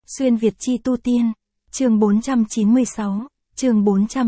Xuyên Việt chi tu tiên, chương 496, chương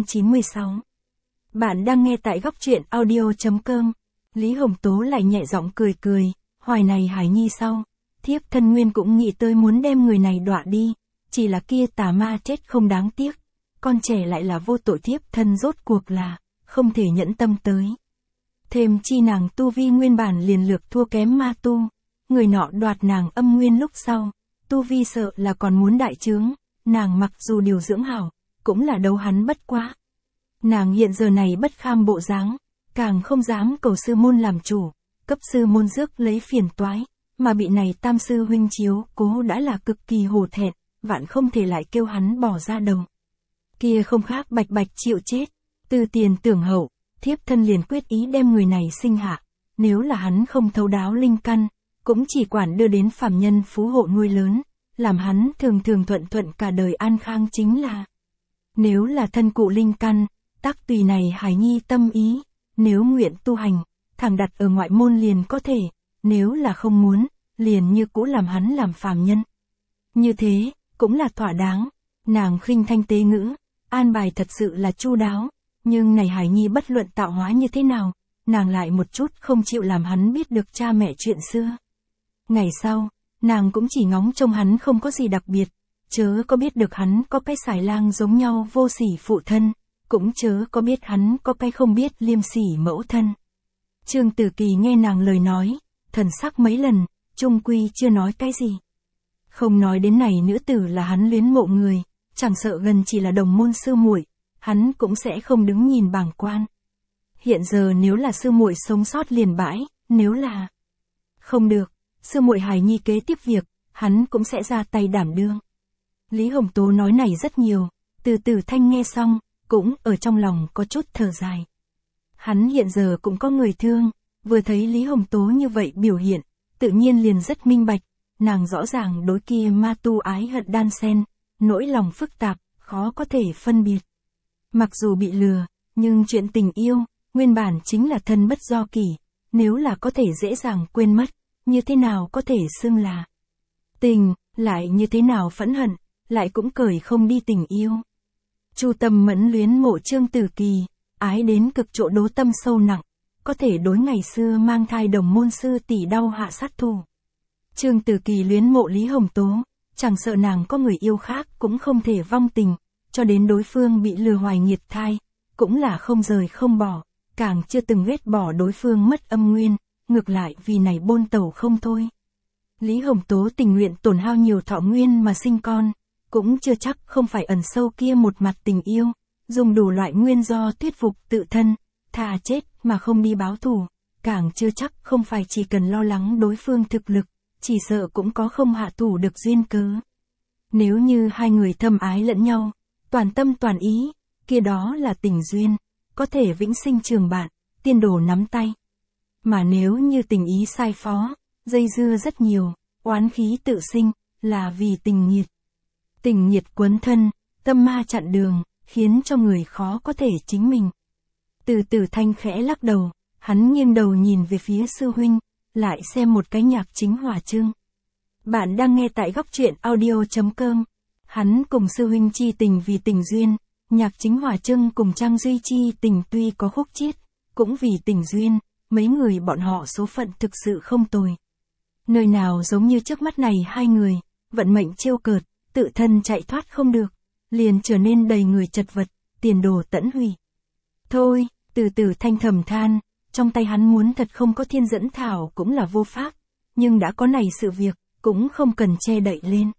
496. Bạn đang nghe tại góc truyện audio.com. Lý Hồng Tố lại nhẹ giọng cười cười, hoài này Hải Nhi sau, thiếp thân nguyên cũng nghĩ tới muốn đem người này đọa đi, chỉ là kia tà ma chết không đáng tiếc, con trẻ lại là vô tội, thiếp thân rốt cuộc là, không thể nhẫn tâm tới. Thêm chi nàng tu vi nguyên bản liền lược thua kém ma tu, người nọ đoạt nàng âm nguyên lúc sau, tu vi sợ là còn muốn đại trướng, nàng mặc dù điều dưỡng hảo, cũng là đấu hắn bất quá. Nàng hiện giờ này bất kham bộ dáng, càng không dám cầu sư môn làm chủ, cấp sư môn rước lấy phiền toái, mà bị này tam sư huynh chiếu cố đã là cực kỳ hổ thẹn, vạn không thể lại kêu hắn bỏ ra đầu. Kia không khác bạch bạch chịu chết, từ tiền tưởng hậu, thiếp thân liền quyết ý đem người này sinh hạ, nếu là hắn không thấu đáo linh căn, cũng chỉ quản đưa đến phàm nhân phú hộ nuôi lớn, làm hắn thường thường thuận thuận cả đời an khang chính là. Nếu là thân cụ linh căn, tắc tùy này Hải Nhi tâm ý, nếu nguyện tu hành, thẳng đặt ở ngoại môn liền có thể, nếu là không muốn, liền như cũ làm hắn làm phàm nhân. Như thế, cũng là thỏa đáng, nàng khinh thanh tế ngữ, an bài thật sự là chu đáo, nhưng này Hải Nhi bất luận tạo hóa như thế nào, nàng lại một chút không chịu làm hắn biết được cha mẹ chuyện xưa. Ngày sau, nàng cũng chỉ ngóng trông hắn không có gì đặc biệt, chớ có biết được hắn có cái xài lang giống nhau vô sỉ phụ thân, cũng chớ có biết hắn có cái không biết liêm sỉ mẫu thân. Trương Tử Kỳ nghe nàng lời nói, thần sắc mấy lần, chung quy chưa nói cái gì. Không nói đến này nữ tử là hắn luyến mộ người, chẳng sợ gần chỉ là đồng môn sư muội, hắn cũng sẽ không đứng nhìn bàng quan. Hiện giờ nếu là sư muội sống sót liền bãi, nếu là không được, sư muội Hải Nhi kế tiếp việc, hắn cũng sẽ ra tay đảm đương. Lý Hồng Tố nói này rất nhiều, từ từ thanh nghe xong, cũng ở trong lòng có chút thở dài. Hắn hiện giờ cũng có người thương, vừa thấy Lý Hồng Tố như vậy biểu hiện, tự nhiên liền rất minh bạch, nàng rõ ràng đối kia ma tu ái hận đan xen, nỗi lòng phức tạp, khó có thể phân biệt. Mặc dù bị lừa, nhưng chuyện tình yêu, nguyên bản chính là thân bất do kỷ, nếu là có thể dễ dàng quên mất, như thế nào có thể xưng là tình, lại như thế nào phẫn hận, lại cũng cởi không đi tình yêu. Chu Tâm mẫn luyến mộ Trương Tử Kỳ, ái đến cực chỗ đố tâm sâu nặng, có thể đối ngày xưa mang thai đồng môn sư tỷ đau hạ sát thủ. Trương Tử Kỳ luyến mộ Lý Hồng Tố, chẳng sợ nàng có người yêu khác cũng không thể vong tình, cho đến đối phương bị lừa hoài nghiệt thai, cũng là không rời không bỏ, càng chưa từng ghét bỏ đối phương mất âm nguyên, ngược lại vì này bôn tẩu không thôi. Lý Hồng Tố tình nguyện tổn hao nhiều thọ nguyên mà sinh con, cũng chưa chắc không phải ẩn sâu kia một mặt tình yêu, dùng đủ loại nguyên do thuyết phục tự thân, thà chết mà không đi báo thù, càng chưa chắc không phải chỉ cần lo lắng đối phương thực lực, chỉ sợ cũng có không hạ thủ được duyên cớ. Nếu như hai người thâm ái lẫn nhau, toàn tâm toàn ý, kia đó là tình duyên, có thể vĩnh sinh trường bạn, tiên đồ nắm tay. Mà nếu như tình ý sai phó, dây dưa rất nhiều, oán khí tự sinh, là vì tình nghiệt. Tình nghiệt quấn thân, tâm ma chặn đường, khiến cho người khó có thể chính mình. Từ từ thanh khẽ lắc đầu, hắn nghiêng đầu nhìn về phía sư huynh, lại xem một cái nhạc chính hòa chương. Bạn đang nghe tại góc truyện audio.com. Hắn cùng sư huynh chi tình vì tình duyên, nhạc chính hòa chương cùng Trang Duy chi tình tuy có khúc chiết, cũng vì tình duyên, mấy người bọn họ số phận thực sự không tồi. Nơi nào giống như trước mắt này hai người, vận mệnh trêu cợt, tự thân chạy thoát không được, liền trở nên đầy người chật vật, tiền đồ tẫn hủy. Thôi, từ từ thanh thầm than, trong tay hắn muốn thật không có thiên dẫn thảo cũng là vô pháp, nhưng đã có này sự việc, cũng không cần che đậy lên.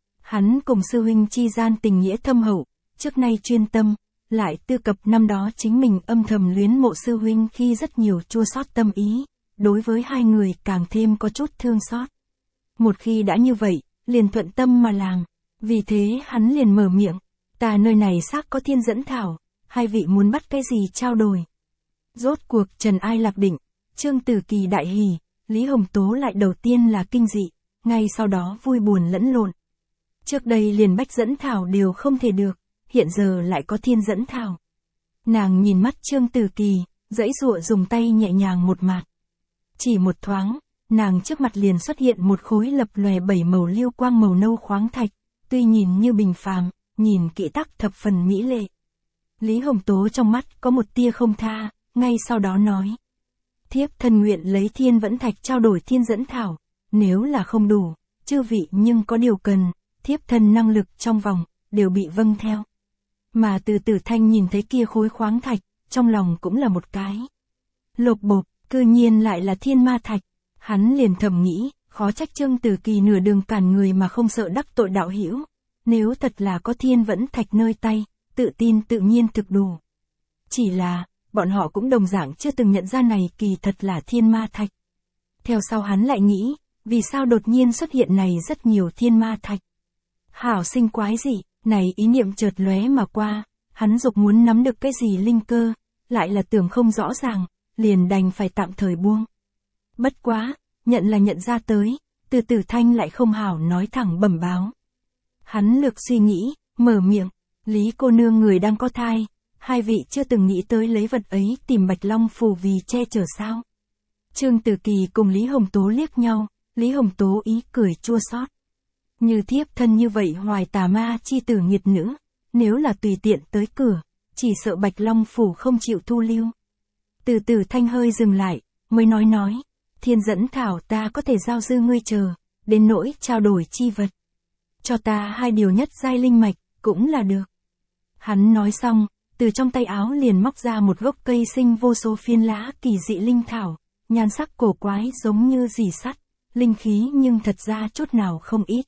Hắn cùng sư huynh chi gian tình nghĩa thâm hậu, trước nay chuyên tâm, lại tư cập năm đó chính mình âm thầm luyến mộ sư huynh khi rất nhiều chua xót tâm ý, đối với hai người càng thêm có chút thương xót. Một khi đã như vậy, liền thuận tâm mà làm, vì thế hắn liền mở miệng, ta nơi này xác có thiên dẫn thảo, hai vị muốn bắt cái gì trao đổi. Rốt cuộc trần ai lạc định, Trương Tử Kỳ đại hỉ, Lý Hồng Tố lại đầu tiên là kinh dị, ngay sau đó vui buồn lẫn lộn. Trước đây liền bách dẫn thảo đều không thể được, hiện giờ lại có thiên dẫn thảo. Nàng nhìn mắt Trương Tử Kỳ, giãy giụa dùng tay nhẹ nhàng một mạt. Chỉ một thoáng, nàng trước mặt liền xuất hiện một khối lập lòe 7 màu liêu quang màu nâu khoáng thạch, tuy nhìn như bình phàm, nhìn kỹ tắc thập phần mỹ lệ. Lý Hồng Tố trong mắt có một tia không tha, ngay sau đó nói. Thiếp thân nguyện lấy thiên vẫn thạch trao đổi thiên dẫn thảo, nếu là không đủ, chư vị nhưng có điều cần, thiếp thân năng lực trong vòng, đều bị vâng theo. Mà Từ Tử Thanh nhìn thấy kia khối khoáng thạch, trong lòng cũng là một cái lột bột, cư nhiên lại là thiên ma thạch. Hắn liền thầm nghĩ, khó trách Trương Tử Kỳ nửa đường cản người mà không sợ đắc tội đạo hữu. Nếu thật là có thiên vẫn thạch nơi tay, tự tin tự nhiên thực đủ. Chỉ là, bọn họ cũng đồng dạng chưa từng nhận ra này kỳ thật là thiên ma thạch. Theo sau hắn lại nghĩ, vì sao đột nhiên xuất hiện này rất nhiều thiên ma thạch. Hảo sinh quái gì, này ý niệm chợt lóe mà qua, hắn dục muốn nắm được cái gì linh cơ, lại là tưởng không rõ ràng, liền đành phải tạm thời buông. Bất quá, nhận là nhận ra tới, Từ Tử Thanh lại không hảo nói thẳng bẩm báo. Hắn lược suy nghĩ, mở miệng, Lý cô nương người đang có thai, hai vị chưa từng nghĩ tới lấy vật ấy tìm Bạch Long phù vì che chở sao. Trương Tử Kỳ cùng Lý Hồng Tố liếc nhau, Lý Hồng Tố ý cười chua xót. Như thiếp thân như vậy hoài tà ma chi tử nghiệt nữ, nếu là tùy tiện tới cửa, chỉ sợ Bạch Long phủ không chịu thu lưu. Từ Tử Thanh hơi dừng lại, mới nói, thiên dẫn thảo ta có thể giao dư ngươi chờ, đến nỗi trao đổi chi vật. Cho ta 2 điều nhất giai linh mạch, cũng là được. Hắn nói xong, từ trong tay áo liền móc ra một gốc cây sinh vô số phiên lá kỳ dị linh thảo, nhan sắc cổ quái giống như rỉ sắt, linh khí nhưng thật ra chút nào không ít.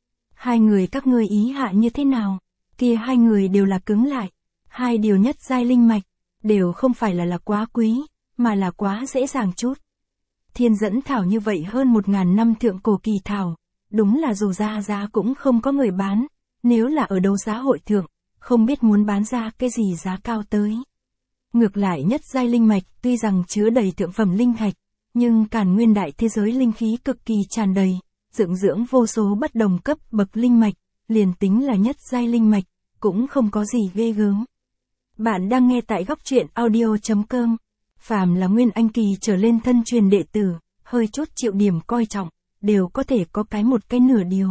2 người các ngươi ý hạ như thế nào? Kia 2 người đều là cứng lại. 2 điều nhất giai linh mạch, đều không phải là quá quý, mà là quá dễ dàng chút. Thiên dẫn thảo như vậy hơn 1000 năm thượng cổ kỳ thảo, đúng là dù ra giá cũng không có người bán, nếu là ở đấu giá hội thượng, không biết muốn bán ra cái gì giá cao tới. Ngược lại nhất giai linh mạch tuy rằng chứa đầy thượng phẩm linh thạch, nhưng Càn Nguyên đại thế giới linh khí cực kỳ tràn đầy, dưỡng vô số bất đồng cấp bậc linh mạch, liền tính là nhất giai linh mạch, cũng không có gì ghê gớm. Bạn đang nghe tại góc truyện audio.com. Phàm là nguyên anh kỳ trở lên thân truyền đệ tử, hơi chút chịu điểm coi trọng, đều có thể có một cái nửa điều.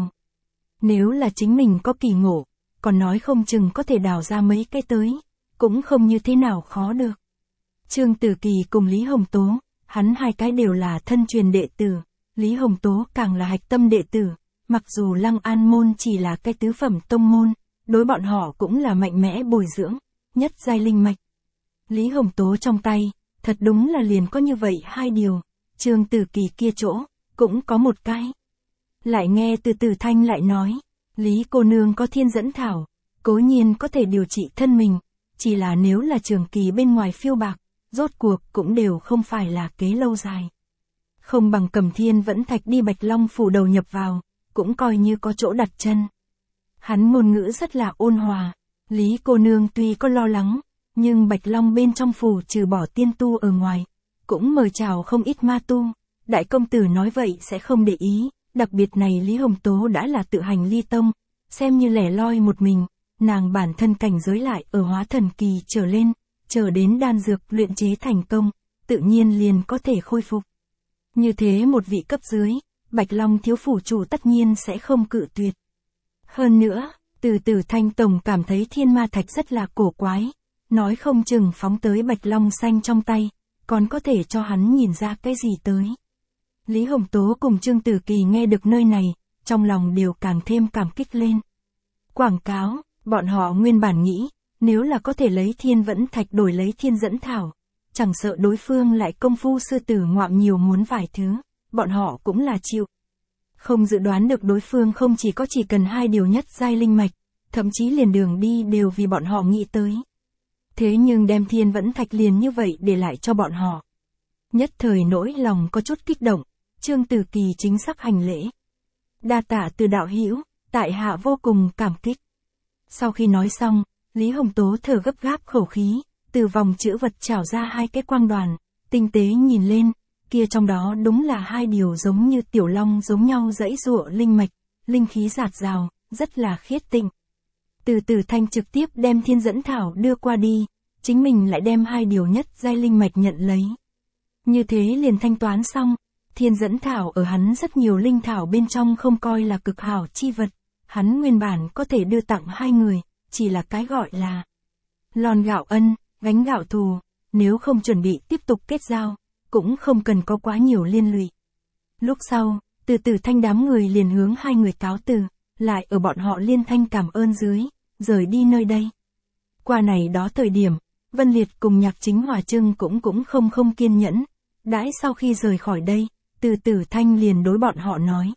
Nếu là chính mình có kỳ ngộ, còn nói không chừng có thể đào ra mấy cái tới, cũng không như thế nào khó được. Trương Tử Kỳ cùng Lý Hồng Tố, hắn 2 cái đều là thân truyền đệ tử, Lý Hồng Tố càng là hạch tâm đệ tử, mặc dù Lăng An môn chỉ là cái tứ phẩm tông môn, đối bọn họ cũng là mạnh mẽ bồi dưỡng, nhất giai linh mạch. Lý Hồng Tố trong tay, thật đúng là liền có như vậy 2 điều, Trương Tử Kỳ kia chỗ, cũng có 1 cái. Lại nghe Từ Tử Thanh lại nói, Lý cô nương có thiên dẫn thảo, cố nhiên có thể điều trị thân mình, chỉ là nếu là trường kỳ bên ngoài phiêu bạc, rốt cuộc cũng đều không phải là kế lâu dài. Không bằng cầm thiên vẫn thạch đi Bạch Long phủ đầu nhập vào, cũng coi như có chỗ đặt chân. Hắn ngôn ngữ rất là ôn hòa, Lý cô nương tuy có lo lắng, nhưng Bạch Long bên trong phủ trừ bỏ tiên tu ở ngoài, cũng mời chào không ít ma tu. Đại công tử nói vậy sẽ không để ý, đặc biệt này Lý Hồng Tố đã là tự hành ly tông, xem như lẻ loi một mình, nàng bản thân cảnh giới lại ở hóa thần kỳ trở lên, chờ đến đan dược luyện chế thành công, tự nhiên liền có thể khôi phục. Như thế một vị cấp dưới, Bạch Long thiếu phủ chủ tất nhiên sẽ không cự tuyệt. Hơn nữa, Từ Tử Thanh tổng cảm thấy thiên ma thạch rất là cổ quái, nói không chừng phóng tới Bạch Long xanh trong tay, còn có thể cho hắn nhìn ra cái gì tới. Lý Hồng Tố cùng Trương Tử Kỳ nghe được nơi này, trong lòng đều càng thêm cảm kích lên. Quảng cáo, bọn họ nguyên bản nghĩ, nếu là có thể lấy thiên vẫn thạch đổi lấy thiên dẫn thảo, chẳng sợ đối phương lại công phu sư tử ngoạm nhiều muốn vài thứ, bọn họ cũng là chịu. Không dự đoán được đối phương không chỉ cần 2 điều nhất giai linh mạch, thậm chí liền đường đi đều vì bọn họ nghĩ tới. Thế nhưng đem thiên vẫn thạch liền như vậy để lại cho bọn họ. Nhất thời nỗi lòng có chút kích động, Trương Tử Kỳ chính xác hành lễ. Đa tạ Từ đạo hữu, tại hạ vô cùng cảm kích. Sau khi nói xong, Lý Hồng Tố thở gấp gáp khẩu khí, từ vòng chữ vật trảo ra 2 cái quang đoàn, tinh tế nhìn lên, kia trong đó đúng là 2 điều giống như tiểu long giống nhau dãy giụa linh mạch, linh khí rạt rào, rất là khiết tịnh. Từ Tử Thanh trực tiếp đem thiên dẫn thảo đưa qua đi, chính mình lại đem 2 điều nhất giai linh mạch nhận lấy. Như thế liền thanh toán xong, thiên dẫn thảo ở hắn rất nhiều linh thảo bên trong không coi là cực hảo chi vật, hắn nguyên bản có thể đưa tặng hai người, chỉ là cái gọi là lon gạo ân, gánh gạo thù, nếu không chuẩn bị tiếp tục kết giao, cũng không cần có quá nhiều liên lụy. Lúc sau, Từ Tử Thanh đám người liền hướng hai người cáo từ, lại ở bọn họ liên thanh cảm ơn dưới, rời đi nơi đây. Qua này đó thời điểm, Vân Liệt cùng Nhạc Chính Hòa Trưng cũng không kiên nhẫn, đãi sau khi rời khỏi đây, Từ Tử Thanh liền đối bọn họ nói.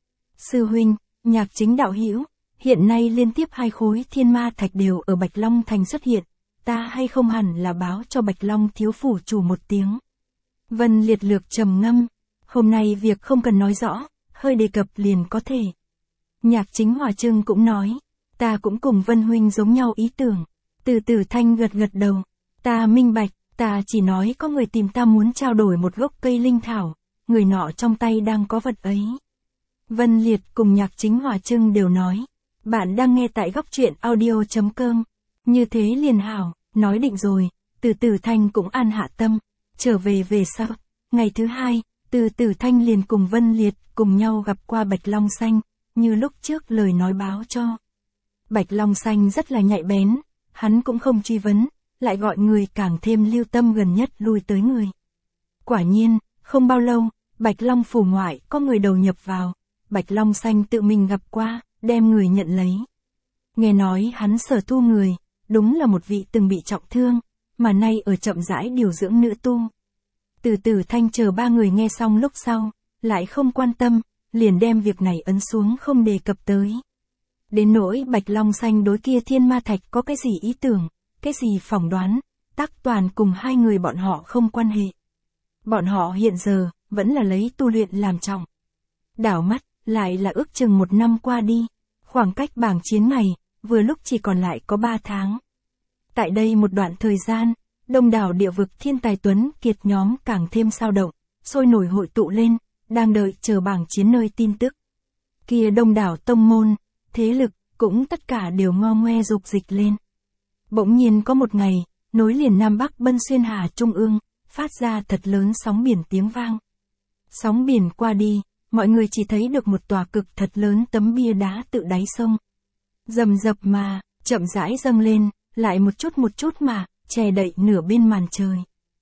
Sư huynh, Nhạc Chính đạo hữu, hiện nay liên tiếp 2 khối thiên ma thạch đều ở Bạch Long Thành xuất hiện, ta hay không hẳn là báo cho Bạch Long thiếu phủ chủ một tiếng. Vân Liệt lược trầm ngâm, hôm nay việc không cần nói rõ, hơi đề cập liền có thể. Nhạc Chính Hòa Trưng cũng nói, ta cũng cùng Vân huynh giống nhau ý tưởng. Từ Tử Thanh gật đầu, ta minh bạch, ta chỉ nói có người tìm ta muốn trao đổi một gốc cây linh thảo, người nọ trong tay đang có vật ấy. Vân Liệt cùng Nhạc Chính Hòa Trưng đều nói, bạn đang nghe tại góc truyện audio.com, như thế liền hảo, nói định rồi, Từ Tử Thanh cũng an hạ tâm, trở về sau, ngày thứ 2, Từ Tử Thanh liền cùng Vân Liệt cùng nhau gặp qua Bạch Long Xanh, như lúc trước lời nói báo cho. Bạch Long Xanh rất là nhạy bén, hắn cũng không truy vấn, lại gọi người càng thêm lưu tâm gần nhất lui tới người. Quả nhiên, không bao lâu, Bạch Long phủ ngoại có người đầu nhập vào, Bạch Long Xanh tự mình gặp qua, đem người nhận lấy. Nghe nói hắn sở thu người, đúng là một vị từng bị trọng thương, mà nay ở chậm rãi điều dưỡng nữ tu. Từ Tử Thanh chờ 3 người nghe xong lúc sau, lại không quan tâm, liền đem việc này ấn xuống không đề cập tới. Đến nỗi Bạch Long Xanh đối kia thiên ma thạch có cái gì ý tưởng, cái gì phỏng đoán, tác toàn cùng 2 người bọn họ không quan hệ. Bọn họ hiện giờ, vẫn là lấy tu luyện làm trọng. Đảo mắt, lại là ước chừng 1 năm qua đi, khoảng cách bảng chiến ngày, vừa lúc chỉ còn lại có 3 tháng. Tại đây một đoạn thời gian, đông đảo địa vực thiên tài tuấn kiệt nhóm càng thêm sao động, sôi nổi hội tụ lên, đang đợi chờ bảng chiến nơi tin tức. Kia đông đảo tông môn, thế lực, cũng tất cả đều ngo ngoe dục dịch lên. Bỗng nhiên có một ngày, nối liền Nam Bắc Bân Xuyên Hà Trung ương, phát ra thật lớn sóng biển tiếng vang. Sóng biển qua đi, mọi người chỉ thấy được một tòa cực thật lớn tấm bia đá tự đáy sông. Rầm rập mà, chậm rãi dâng lên, lại một chút mà, che đậy nửa bên màn trời.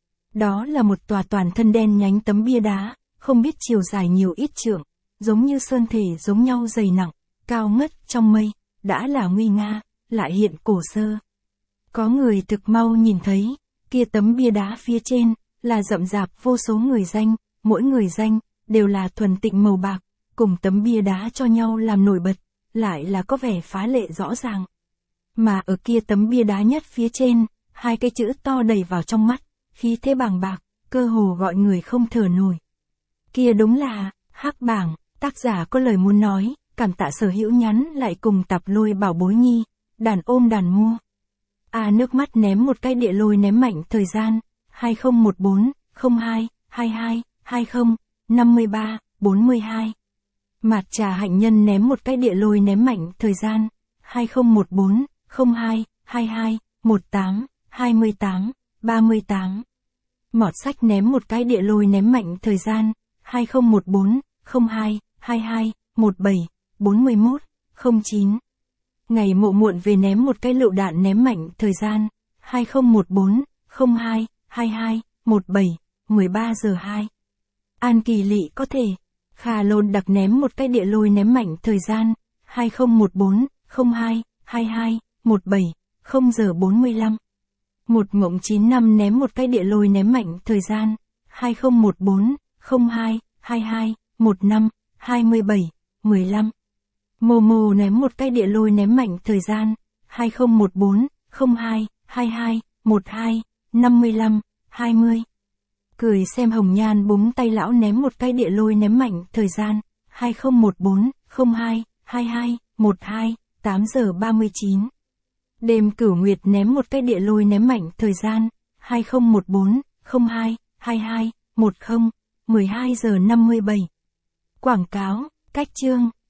Đó là một tòa toàn thân đen nhánh tấm bia đá, không biết chiều dài nhiều ít trượng, giống như sơn thể giống nhau dày nặng, cao ngất trong mây, đã là nguy nga, lại hiện cổ sơ. Có người thực mau nhìn thấy, kia tấm bia đá phía trên, là rậm rạp vô số người danh, mỗi người danh, đều là thuần tịnh màu bạc, cùng tấm bia đá cho nhau làm nổi bật, lại là có vẻ phá lệ rõ ràng. Mà ở kia tấm bia đá nhất phía trên, 2 cái chữ to đầy vào trong mắt, khí thế bàng bạc, cơ hồ gọi người không thở nổi. Kia đúng là, Hắc Bảng, tác giả có lời muốn nói, cảm tạ sở hữu nhắn lại cùng Tạp Lôi bảo bối nhi, đàn ôm đàn mua. Nước mắt ném một cái địa lôi ném mạnh thời gian, 2014, 02, 22, 20, 53, 42. Mạt Trà Hạnh Nhân ném một cái địa lôi ném mạnh thời gian, 2014, 02, 22, 18, 28, 38. Mọt Sách ném một cái địa lôi ném mạnh thời gian, 2014, 02, 22, 17, 41, 09. Ngày Mộ Muộn về ném một cái lựu đạn ném mạnh thời gian, 2014, 02, 22, 17, 13 giờ 2. An Kỳ Lị có thể. Khà Lôn Đặc ném một cái địa lôi ném mạnh thời gian, 2014, 02, 22, 17, 0 giờ 45. Một Ngộng 9 năm ném một cái địa lôi ném mạnh thời gian, 2014, 02, 22, 15, 27, 15. Momo ném một cái địa lôi ném mạnh thời gian, 2014, 02, 22, 12, 55, 20. Cười xem Hồng Nhan búng tay lão ném một cái địa lôi ném mạnh thời gian, 2014, 02, 22, 12, 8 giờ 39. Đêm Cửu Nguyệt ném một cái địa lôi ném mạnh thời gian, 2014, 02, 22, 10, 12 giờ 57. Quảng cáo, cách chương.